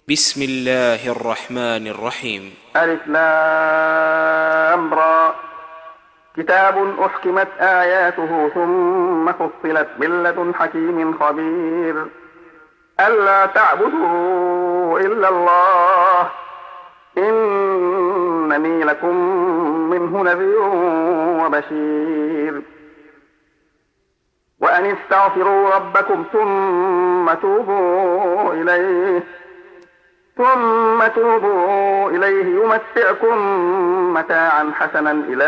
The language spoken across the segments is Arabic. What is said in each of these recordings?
بسم الله الرحمن الرحيم. ألف لام را. كتاب أحكمت آياته ثم فصلت من لدن حكيم خبير. ألا تعبدوا إلا الله إنني لكم منه نذير وبشير. وأن استغفروا ربكم ثم توبوا إليه يمتعكم متاعا حسنا إلى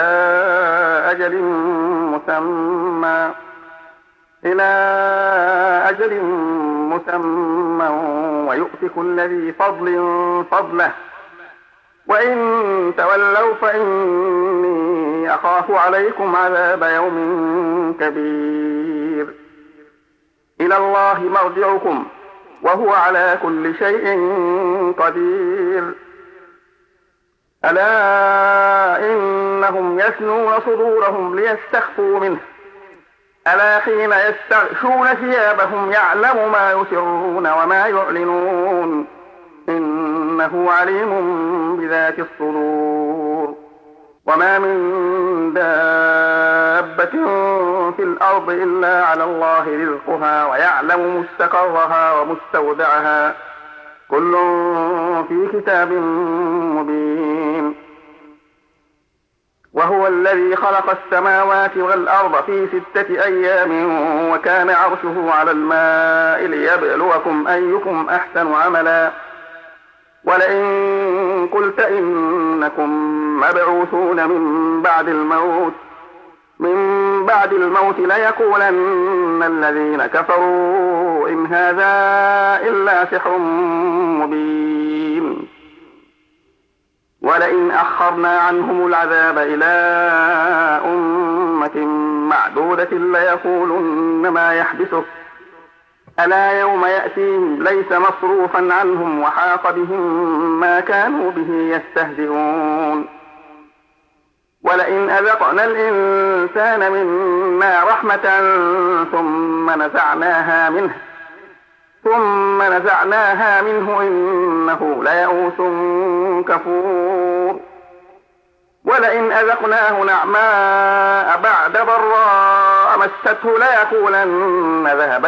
أجل مسمى ويؤت كل ذي فضل فضله وإن تولوا فإني أخاف عليكم عذاب يوم كبير. إلى الله مرجعكم وهو على كل شيء قدير. ألا إنهم يثنون صدورهم ليستخفوا منه ألا حين يستغشون ثيابهم يعلم ما يسرون وما يعلنون إنه عليم بذات الصدور. وما من دابة في الأرض إلا على الله رزقها ويعلم مستقرها ومستودعها كل في كتاب مبين. وهو الذي خلق السماوات والأرض في 6 أيام وكان عرشه على الماء ليبلوكم أيكم أحسن عملا. ولئن قلت إنكم مبعوثون من بعد الموت ليقولن الذين كفروا إن هذا إلا سحر مبين. ولئن أخرنا عنهم العذاب إلى أمة معدودة ليقولن ما يحبسه ألا يوم يأتيهم ليس مصروفا عنهم وحاق بهم ما كانوا به يستهزئون. ولئن أذقنا الإنسان منا رحمة ثم نزعناها منه إنه ليئوس كفور. ولئن أذقناه نعماء بعد ضراء مسته ليقولن ذهب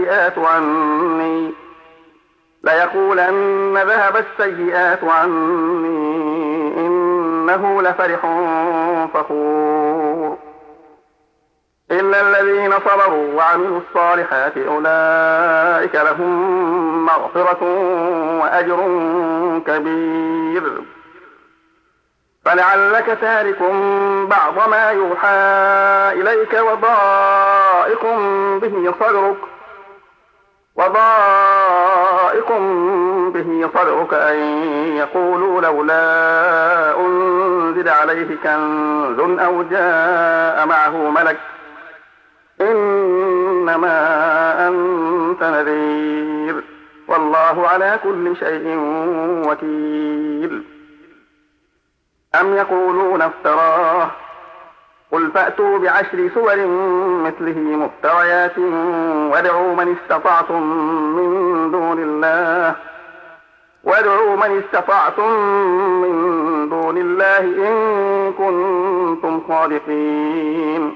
السيئات عني إنه لفرح فخور. إلا الذين صبروا وعملوا الصالحات أولئك لهم مغفرة وأجر كبير. فلعلك تارك بعض ما يوحى إليك وضائق به صدرك أن يقولوا لولا أنزل عليه كنز أو جاء معه ملك إنما أنت نذير والله على كل شيء وكيل. أم يقولون افتراه قل فأتوا ب10 سور مثله مفتريات وادعوا من استطعتم من دون الله إن كنتم صادقين.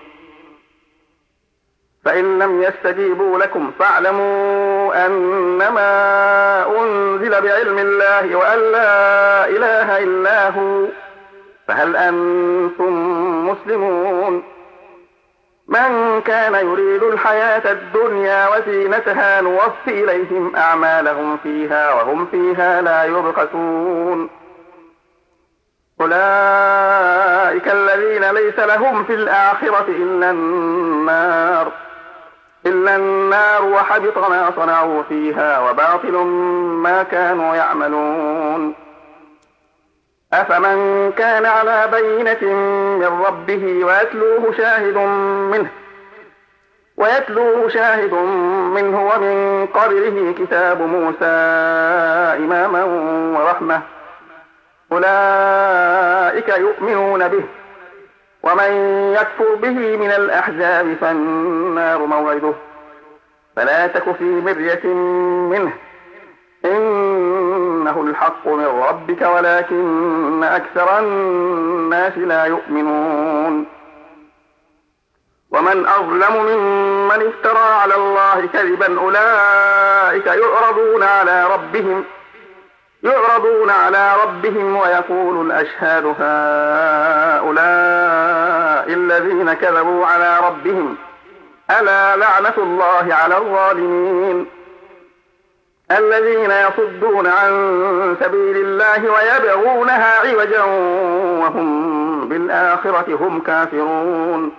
فإن لم يستجيبوا لكم فاعلموا أنما أنزل بعلم الله وأن لا إله إلا هو فهل أنتم مسلمون. من كان يريد الحياة الدنيا وزينتها نوفي إليهم أعمالهم فيها وهم فيها لا يبخسون. أولئك الذين ليس لهم في الآخرة إلا النار وحبط ما صنعوا فيها وباطل ما كانوا يعملون. أفمن كان على بينة من ربه ويتلوه شاهد منه ومن قبله كتاب موسى إماما ورحمة أولئك يؤمنون به. ومن يكفر به من الأحزاب فالنار موعده فلا تك في مرية منه الحق من ربك ولكن أكثر الناس لا يؤمنون ومن أظلم ممن افترى على الله كذبا أولئك يعرضون على ربهم ويقول الأشهاد هؤلاء الذين كذبوا على ربهم ألا لعنة الله على الظالمين الذين يصدون عن سبيل الله ويبغونها عوجا وهم بالآخرة هم كافرون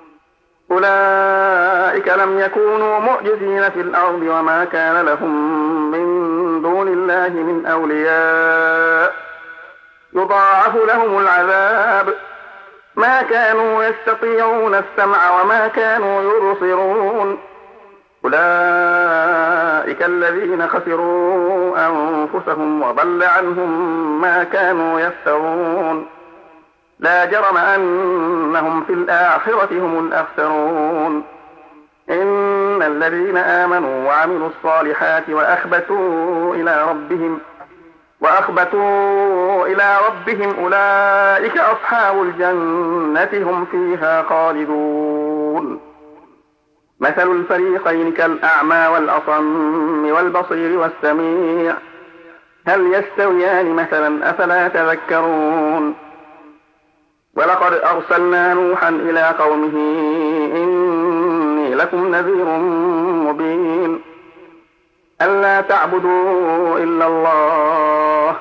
أولئك لم يكونوا معجزين في الأرض وما كان لهم من دون الله من أولياء يضاعف لهم العذاب ما كانوا يستطيعون السمع وما كانوا يبصرون أولئك الذين خسروا أنفسهم وضل عنهم ما كانوا يفترون لا جرم أنهم في الآخرة هم الأخسرون إن الذين آمنوا وعملوا الصالحات وأخبتوا إلى ربهم أولئك أصحاب الجنة هم فيها خالدون مثل الفريقين كالأعمى والأصم والبصير والسميع هل يستويان مثلا أفلا تذكرون ولقد أرسلنا نوحا إلى قومه إني لكم نذير مبين ألا تعبدوا إلا الله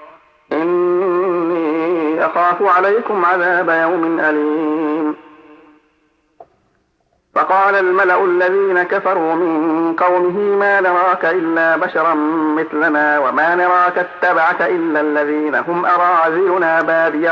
إني أخاف عليكم عذاب يوم أليم فقال الملأ الذين كفروا من قومه ما نراك إلا بشرا مثلنا وما نراك اتبعك إلا الذين هم أراذلنا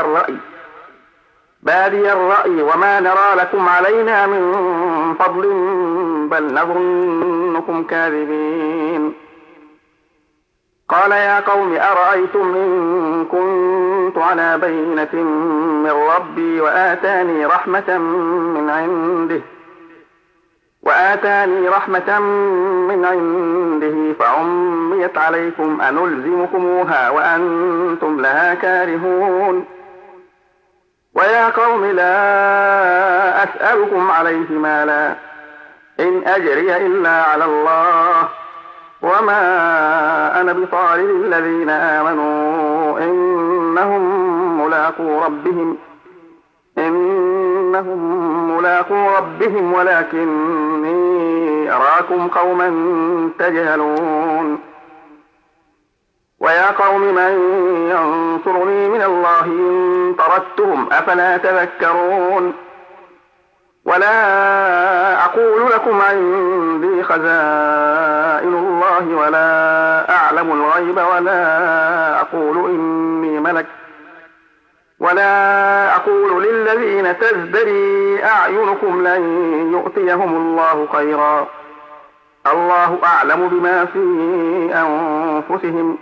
بادي الرأي وما نرى لكم علينا من فضل بل نظنكم كاذبين قال يا قوم أرأيتم إن كنت على بينة من ربي وآتاني رحمة من عنده فعميت عليكم أنلزمكموها وأنتم لها كارهون ويا قوم لا أسألكم عليه مالا إن أجري إلا على الله وما أنا بطارد الذين آمنوا إنهم ملاقو ربهم ولكني أراكم قوما تجهلون ويا قوم من ينصرني من الله إن طردتهم أفلا تذكرون ولا أقول لكم عندي خزائن الله ولا أعلم الغيب ولا أقول إني ملك ولا أقول للذين تزدري أعينكم لن يؤتيهم الله خيرا الله أعلم بما في أنفسهم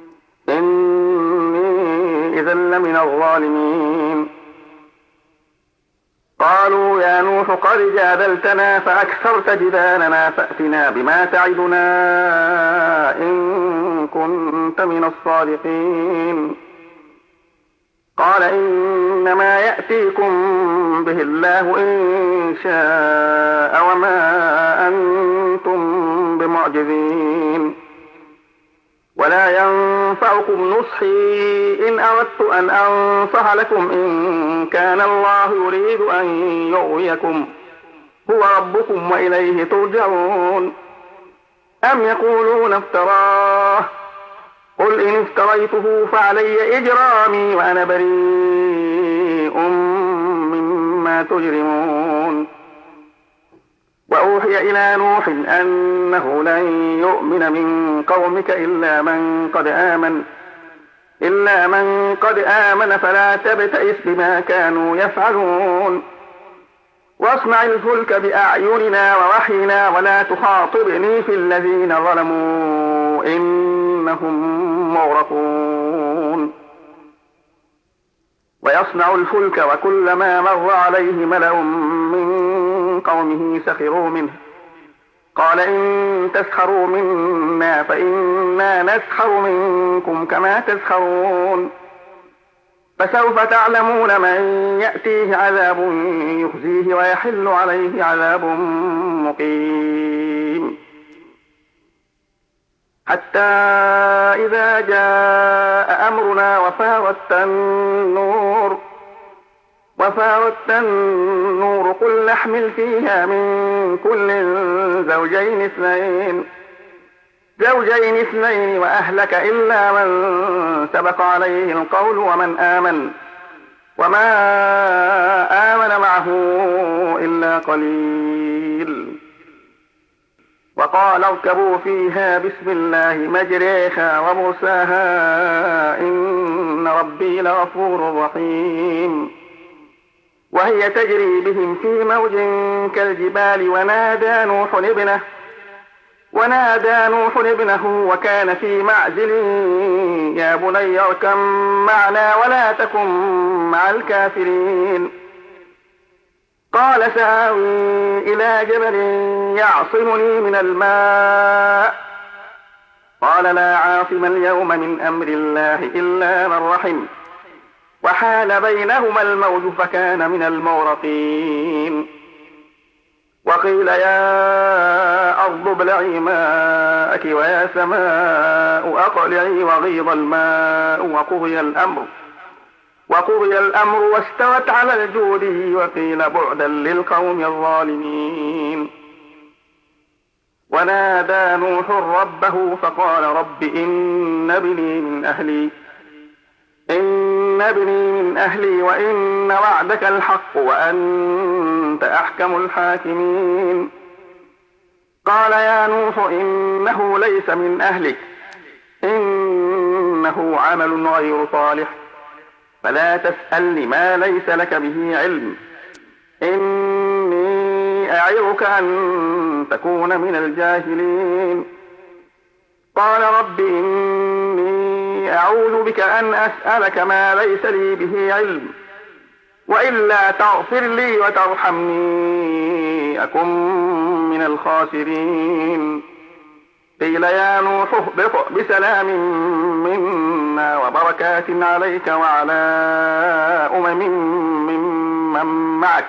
إني إذا لمن الظالمين قالوا يا نوح قد جادلتنا فأكثرت جدالنا فأتنا بما تعدنا إن كنت من الصادقين قال إنما يأتيكم به الله إن شاء وما أنتم بمعجزين ولا ينفعكم نصحي إن أردت أن أنصح لكم إن كان الله يريد أن يغويكم هو ربكم وإليه ترجعون أم يقولون افتراه قل إن افتريته فعلي إجرامي وأنا بريء مما تجرمون وأوحي إلى نوح أنه لن يؤمن من قومك إلا من قد آمن فلا تبتئس بما كانوا يفعلون واصنع الفلك بأعيننا ووحينا ولا تخاطبني في الذين ظلموا إنهم مغرقون ويصنع الفلك وكلما مر عليه ملأ من قومه سخروا منه قال إن تسخروا منا فإنا نسخر منكم كما تسخرون فسوف تعلمون من يأتيه عذاب يخزيه ويحل عليه عذاب مقيم حتى إذا جاء أمرنا وفارت النور قل نحمل فيها من كل زوجين اثنين وأهلك إلا من سبق عليه القول وما آمن معه إلا قليل وقال اركبوا فيها بسم الله مجريها ومرساها إن ربي لغفور رحيم وهي تجري بهم في موج كالجبال ونادى نوح ابنه وكان في معزل يا بني اركب معنا ولا تكن مع الكافرين قال سآوي إلى جبل يعصمني من الماء قال لا عاصم اليوم من أمر الله إلا من رحم وحال بينهما الموج فكان من المغرقين وقيل يا أرض ابلعي ماءك ويا سماء أقلعي وغيض الماء وقضي الأمر واستوت على الجود وقيل بعدا للقوم الظالمين ونادى نوح ربه فقال رب إن ابني من أهلي وإن وعدك الحق وأنت أحكم الحاكمين قال يا نوح إنه ليس من أهلك إنه عمل غير صالح فلا تسألني ما ليس لك به علم إني أعظك أن تكون من الجاهلين قال رب إني أعوذ بك أن أسألك ما ليس لي به علم وإلا تغفر لي وترحمني أكن من الخاسرين قيل يا نوح اهبط بسلام منا وبركات عليك وعلى ممن معك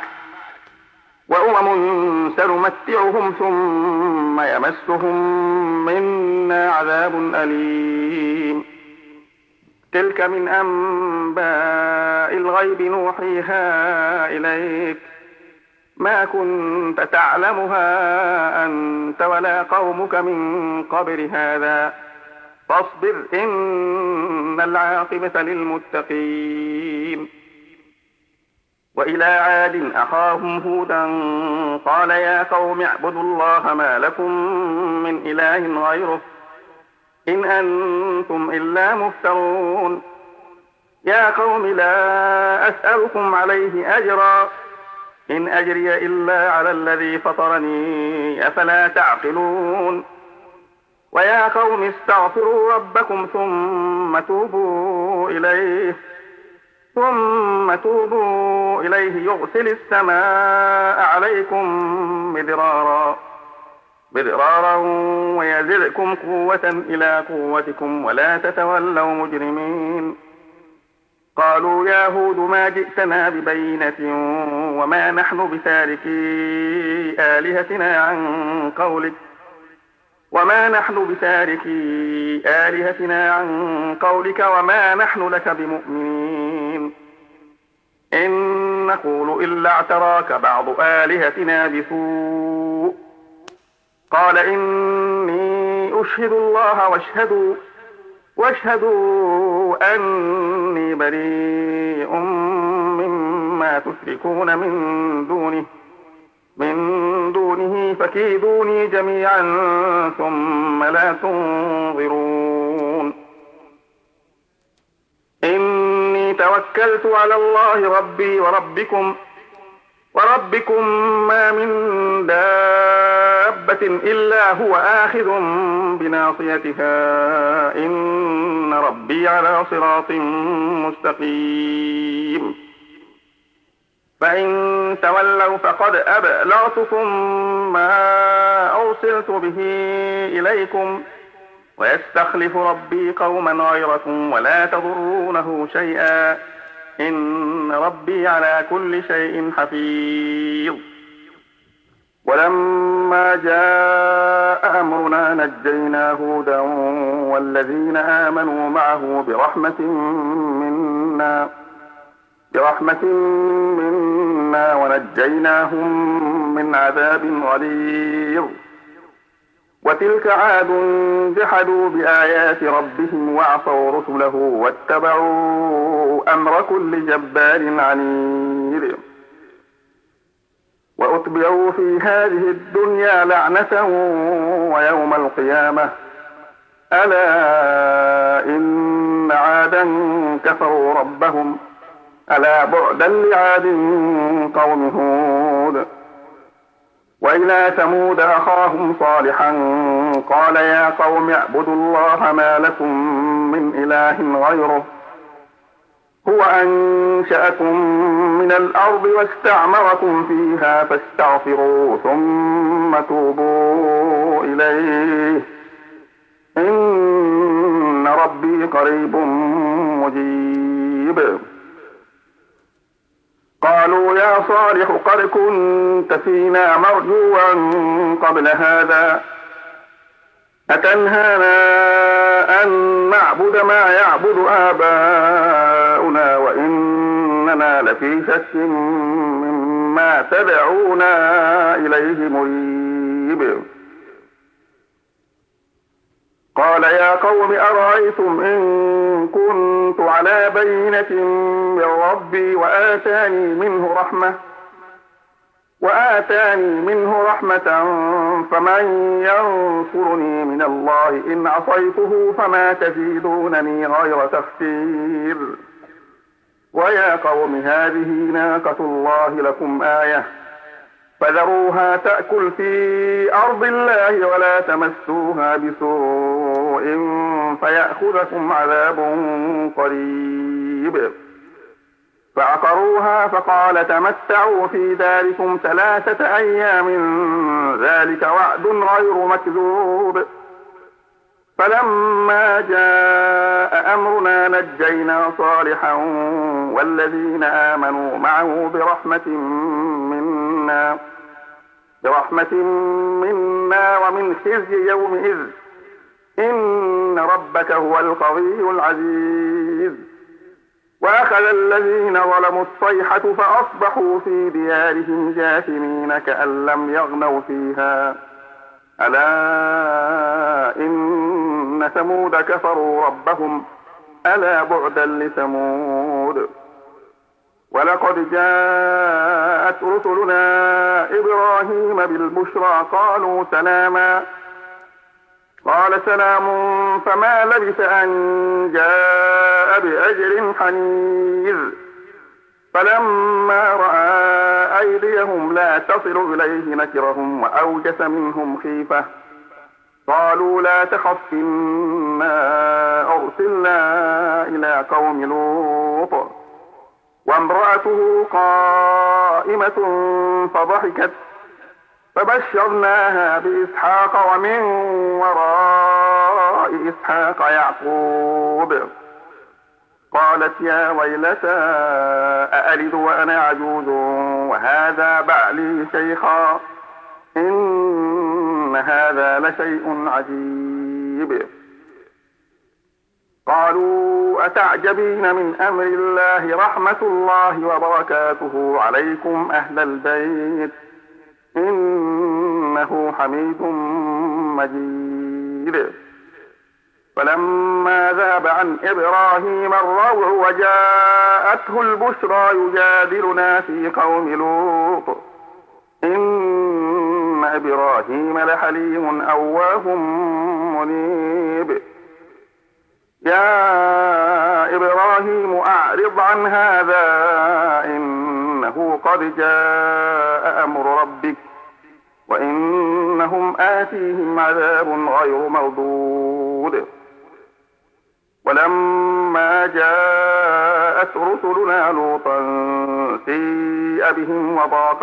وأمم سنمتعهم ثم يمسهم منا عذاب أليم تلك من أنباء الغيب نوحيها إليك ما كنت تعلمها أنت ولا قومك من قبل هذا فاصبر إن العاقبة للمتقين وإلى عاد أخاهم هودا قال يا قوم اعبدوا الله ما لكم من إله غيره إن أنتم إلا مفترون يا قوم لا أسألكم عليه أجرا إن أجري إلا على الذي فطرني أفلا تعقلون ويا قوم استغفروا ربكم ثم توبوا إليه يرسل السماء عليكم مدرارا ويزدكم قوة إلى قوتكم ولا تتولوا مجرمين قالوا يا هود ما جئتنا ببينة وما نحن بتاركي آلهتنا عن قولك وما نحن لك بمؤمنين إن نقول إلا اعتراك بعض آلهتنا بسوء قال إني أشهد الله واشهدوا أني بريء مما تشركون من دونه فكيدوني جميعا ثم لا تنظرون إني توكلت على الله ربي وربكم ما من دابة إلا هو آخذ بناصيتها إن ربي على صراط مستقيم فإن تولوا فقد أبلغتكم ما أرسلت به إليكم ويستخلف ربي قوما غيركم ولا تضرونه شيئا إن ربي على كل شيء حفيظ. ولما جاء أمرنا نجينا هودا والذين آمنوا معه برحمة منا ونجيناهم من عذاب غليظ. وتلك عاد جحدوا بآيات ربهم وعصوا رسله واتبعوا أمر كل جبار عنيد. وأتبعوا في هذه الدنيا لعنة ويوم القيامة ألا إن عادا كفروا ربهم ألا بعدا لعاد قوم هود. وإلى ثمود أخاهم صالحا قال يا قوم اعبدوا الله ما لكم من إله غيره هو أنشأكم من الأرض واستعمركم فيها فاستغفروه ثم توبوا إليه إن ربي قريب مجيب. قالوا يا صالح قد كنت فينا مرجوا قبل هذا أتنهانا أن نعبد ما يعبد آباؤنا وإننا لفي شك مما تدعونا إليه مريب. قال يا قوم أرأيتم إن كنت على بينة من ربي وآتاني منه رحمة فمن ينصرني من الله إن عصيته فما تزيدونني غير تخسير. ويا قوم هذه ناقة الله لكم آية فذروها تأكل في أرض الله ولا تمسوها بسوء فيأخذكم عذاب قريب. فعقروها فقال تمتعوا في داركم 3 أيام ذلك وعد غير مكذوب. فلما جاء أمرنا نجينا صالحا والذين آمنوا معه برحمة منا ومن خزي يومئذ إن ربك هو القوي العزيز. وأخذ الذين ظلموا الصيحة فأصبحوا في ديارهم جاثمين كأن لم يغنوا فيها ألا إن ثمود كفروا ربهم ألا بعدا لثمود. ولقد جاءت رسلنا إبراهيم بالبشرى قالوا سلاما قال سلام فما لبث أن جاء بأجر حنيذ. فلما رأى أيديهم لا تصل إليه نكرهم وأوجس منهم خيفة قالوا لا تخف إنا أرسلنا إلى قوم لوط وامرأته قائمة فضحكت فبشرناها بإسحاق ومن وراء إسحاق يعقوب. قالت يا ويلتى أألد وأنا عجوز وهذا بعلي شيخا إن هذا لشيء عجيب. قالوا أتعجبين من أمر الله رحمة الله وبركاته عليكم أهل البيت إنه حميد مجيد. فلما ذهب عن إبراهيم الروع وجاءته البشرى يجادلنا في قوم لوط إن إبراهيم لحليم أواه منيب. يا إبراهيم أعرض عن هذا إنه قد جاء أمر ربك وإنهم آتيهم عذاب غير مردود. ولما جاء جاءت رسلنا لوطا سيء بهم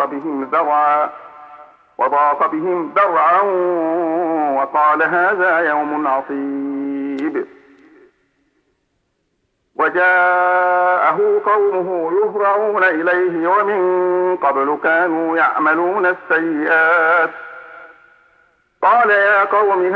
وضاق بهم ذرعا وقال هذا يوم عصيب. وجاءه قومه يهرعون إليه ومن قبل كانوا يعملون السيئات. قال يا قوم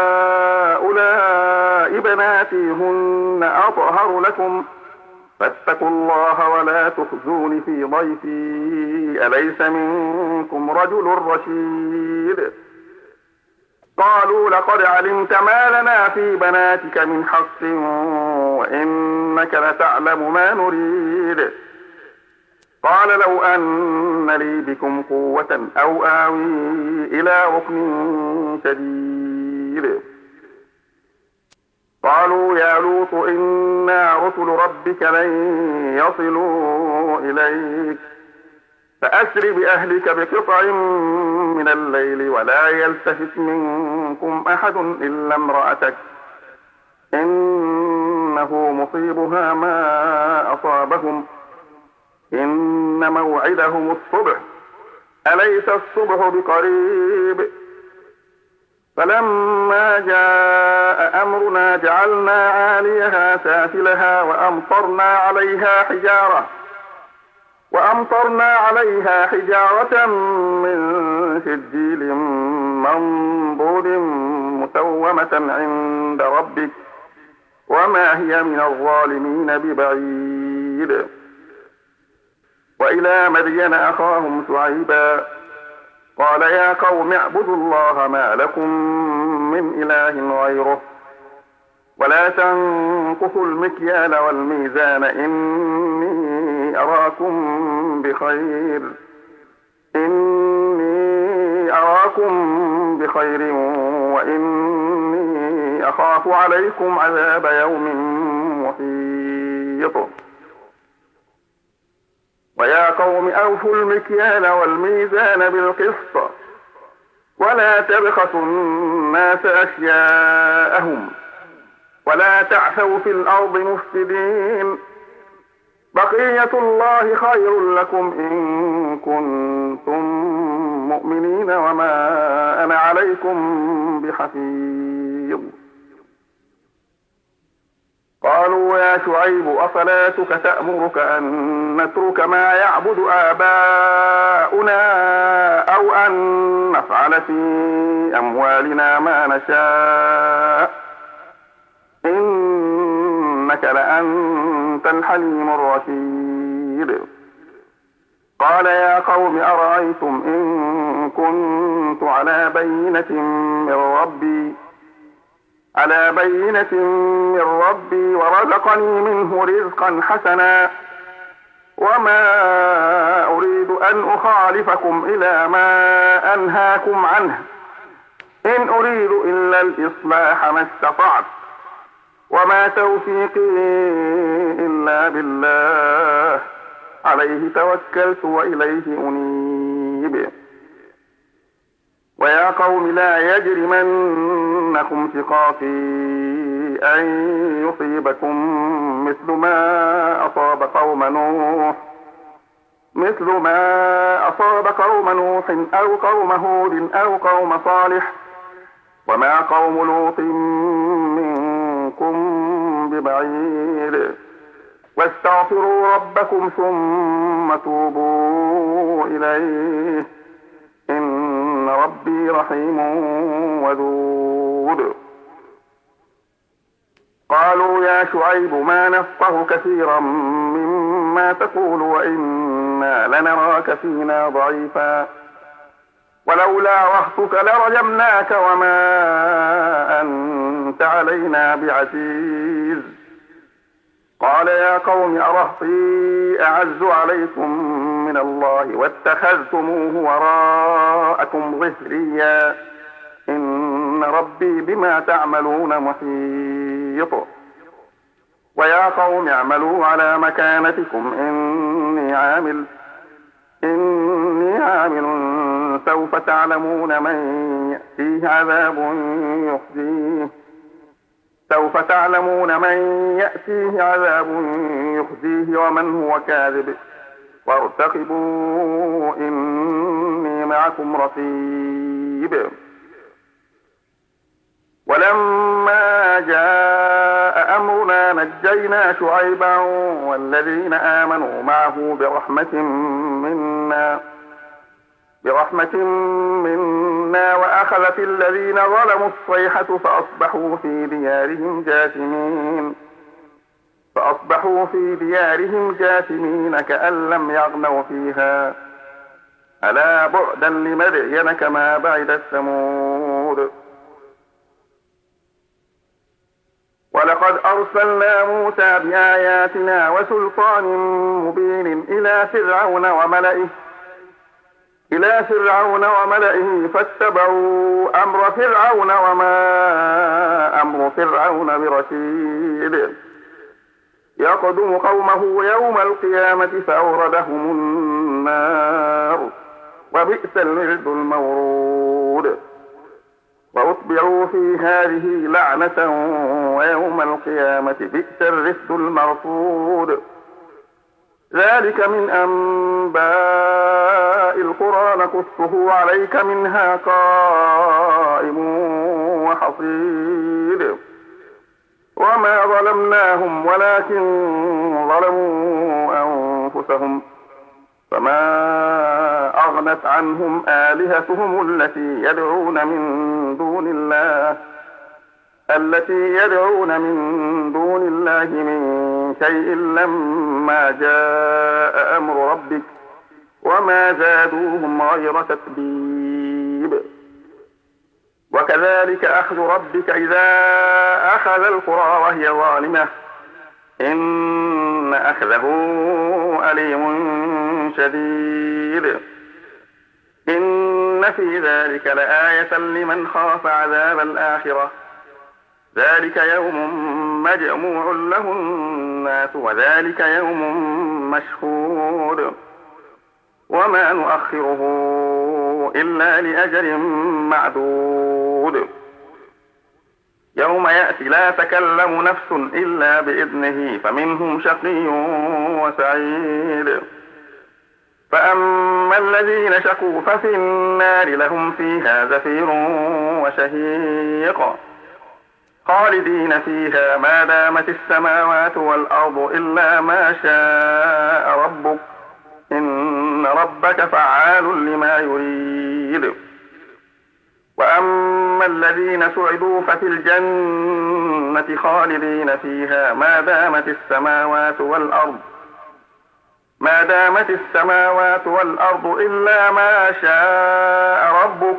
هؤلاء بناتي هن أطهر لكم فاتقوا الله ولا تخزون في ضيفي أليس منكم رجل رشيد. قالوا لقد علمت ما لنا في بناتك من حق وإنك لتعلم ما نريد. قال لو أن لي بكم قوة أو آوي إلى ركن شديد. قالوا يا لوط إنا رسل ربك لن يصلوا إليك فأسر بأهلك بقطع من الليل ولا يلتفت منكم أحد إلا امرأتك إنه مصيبها ما أصابهم إن موعدهم الصبح أليس الصبح بقريب. فلما جاء أمرنا جعلنا عاليها سافلها وأمطرنا عليها حجارة من سجيل منضود مسومة عند ربك وما هي من الظالمين ببعيد. وإلى مدين أخاهم شعيبا قال يا قوم اعبدوا الله ما لكم من إله غيره ولا تنقصوا المكيال والميزان إني أراكم بخير وإني أخاف عليكم عذاب يوم محيط. ويا قوم أوفوا المكيال والميزان بالقسط ولا تبخسوا الناس أشياءهم ولا تعثوا في الأرض مفسدين. بقية الله خير لكم إن كنتم مؤمنين وما أنا عليكم بحفيظ. قالوا يا شعيب أصلاتك تأمرك أن نترك ما يعبد آباؤنا أو أن نفعل في أموالنا ما نشاء إنك لأنت الحليم الرشيد. قال يا قوم أرأيتم إن كنت على بينة من ربي ورزقني منه رزقا حسنا وما أريد أن أخالفكم إلى ما أنهاكم عنه إن أريد إلا الإصلاح ما استطعت وما توفيقي إلا بالله عليه توكلت وإليه أنيب. ويا قوم لا يجرمنكم شقاقي أن يصيبكم مثل ما أصاب قوم نوح أو قوم هود أو قوم صالح وما قوم لوط منكم ببعيد. واستغفروا ربكم ثم توبوا إليه إن ربي رحيم ودود. قالوا يا شعيب ما نفقه كثيرا مما تقول وإنا لنراك فينا ضعيفا ولولا رهطك لرجمناك وما أنت علينا بعزيز. قال يا قوم أرهطي أعز عليكم من الله واتخذتموه وراءكم ظهريا إن ربي بما تعملون محيط. ويا قوم اعملوا على مكانتكم إني عامل سوف تعلمون من يأتيه عذاب يخزيه سوف تعلمون من يأتيه عذاب يخزيه ومن هو كاذب وارتقبوا إني معكم رقيب. ولما جاء أمرنا نجينا شعيبا والذين آمنوا معه برحمة منا وأخذت الذين ظلموا الصيحة فأصبحوا في ديارهم جاثمين كأن لم يغنوا فيها ألا بعدا لمدين كما بعدت ثمود. ولقد أرسلنا موسى بآياتنا وسلطان مبين إلى فرعون وملئه فاتبعوا أمر فرعون وما أمر فرعون برشيد. يقدم قومه يوم القيامة فأوردهم النار وبئس الورد المورود. وأتبعوا في هذه لعنة ويوم القيامة بئس الرفد المرفود. ذلك من أنباء القرى نقصه عليك منها قائم وحصيد. وما ظلمناهم ولكن ظلموا أنفسهم فما أغنت عنهم آلهتهم التي يدعون من دون الله من شيء لما جاء أمر ربك وما زادوهم غير تتبيب. وكذلك أخذ ربك إذا أخذ القرى وهي ظالمة إن أخذه أليم شديد. إن في ذلك لآية لمن خاف عذاب الآخرة ذلك يوم مجموع له الناس وذلك يوم مشهود. وما نؤخره إلا لأجل معدود. يوم يأتي لا تكلم نفس إلا بإذنه فمنهم شقي وسعيد. فأما الذين شقوا ففي النار لهم فيها زفير وشهيق خالدين فيها ما دامت السماوات والأرض إلا ما شاء ربك إن ربك فعال لما يريد. وأما الذين سعدوا ففي الجنة خالدين فيها ما دامت السماوات والأرض إلا ما شاء ربك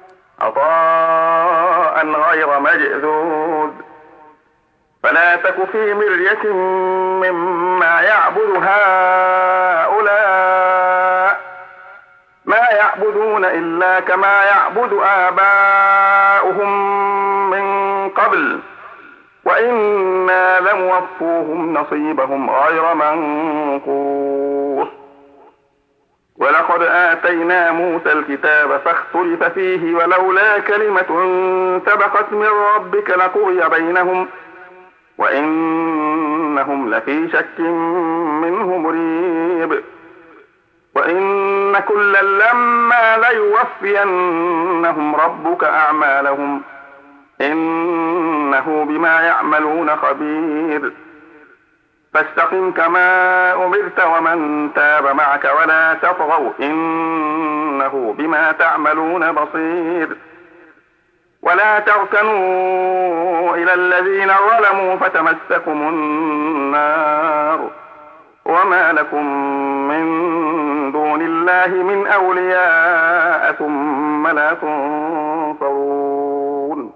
عطاء غير مجذوذ. فلا تك في مرية مما يعبد هؤلاء ما يعبدون إلا كما يعبد آباؤهم من قبل وإنا لموفوهم نصيبهم غير منقوص. ولقد آتينا موسى الكتاب فاختلف فيه ولولا كلمة سبقت من ربك لقضي بينهم وإنهم لفي شك منه مريب. وإن كلا لما ليوفينهم ربك أعمالهم إنه بما يعملون خبير. فاستقم كما أمرت ومن تاب معك ولا تطغوا إنه بما تعملون بصير. ولا تركنوا إلى الذين ظلموا فتمسكم النار وما لكم من دون الله من أولياء ثم لا تنصرون.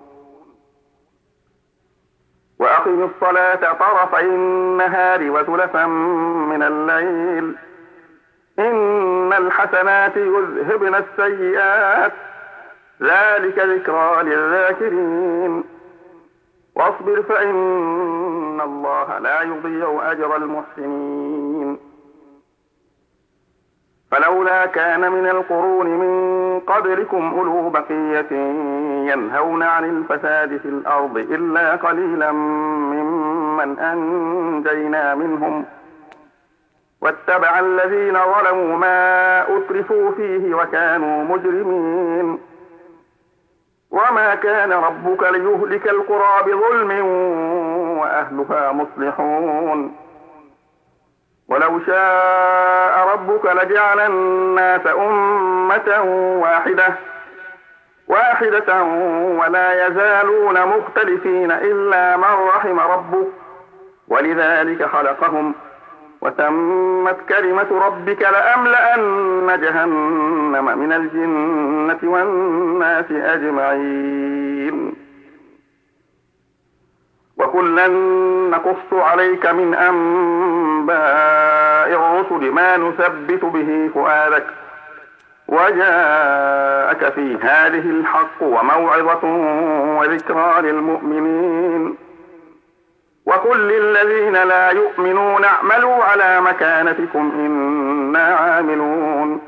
وأقم الصلاة طرفي النهار وزلفا من الليل إن الحسنات يذهبن السيئات ذلك ذكرى للذاكرين. واصبر فإن الله لا يضيع أجر المحسنين. فلولا كان من القرون من قبلكم أولو بقية ينهون عن الفساد في الأرض إلا قليلا ممن أنجينا منهم واتبع الذين ظلموا ما أترفوا فيه وكانوا مجرمين وما كان ربك ليهلك القرى بظلم وأهلها مصلحون ولو شاء ربك لجعل الناس أمة واحدة ولا يزالون مختلفين إلا من رحم ربك ولذلك خلقهم وتمت كلمة ربك لأملأن جهنم من الجنة والناس أجمعين وكلا نقص عليك من أنباء الرسل ما نثبت به فؤادك وجاءك في هذه الحق وموعظة وذكرى للمؤمنين وقل للذين لا يؤمنون اعملوا على مكانتكم إنا عاملون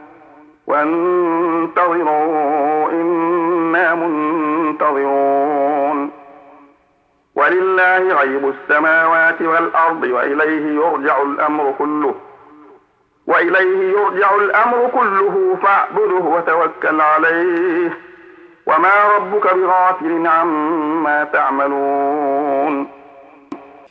وانتظروا إنا منتظرون ولله غيب السماوات والأرض وإليه يرجع الأمر كله فاعبده وتوكل عليه وما ربك بغافل عما تعملون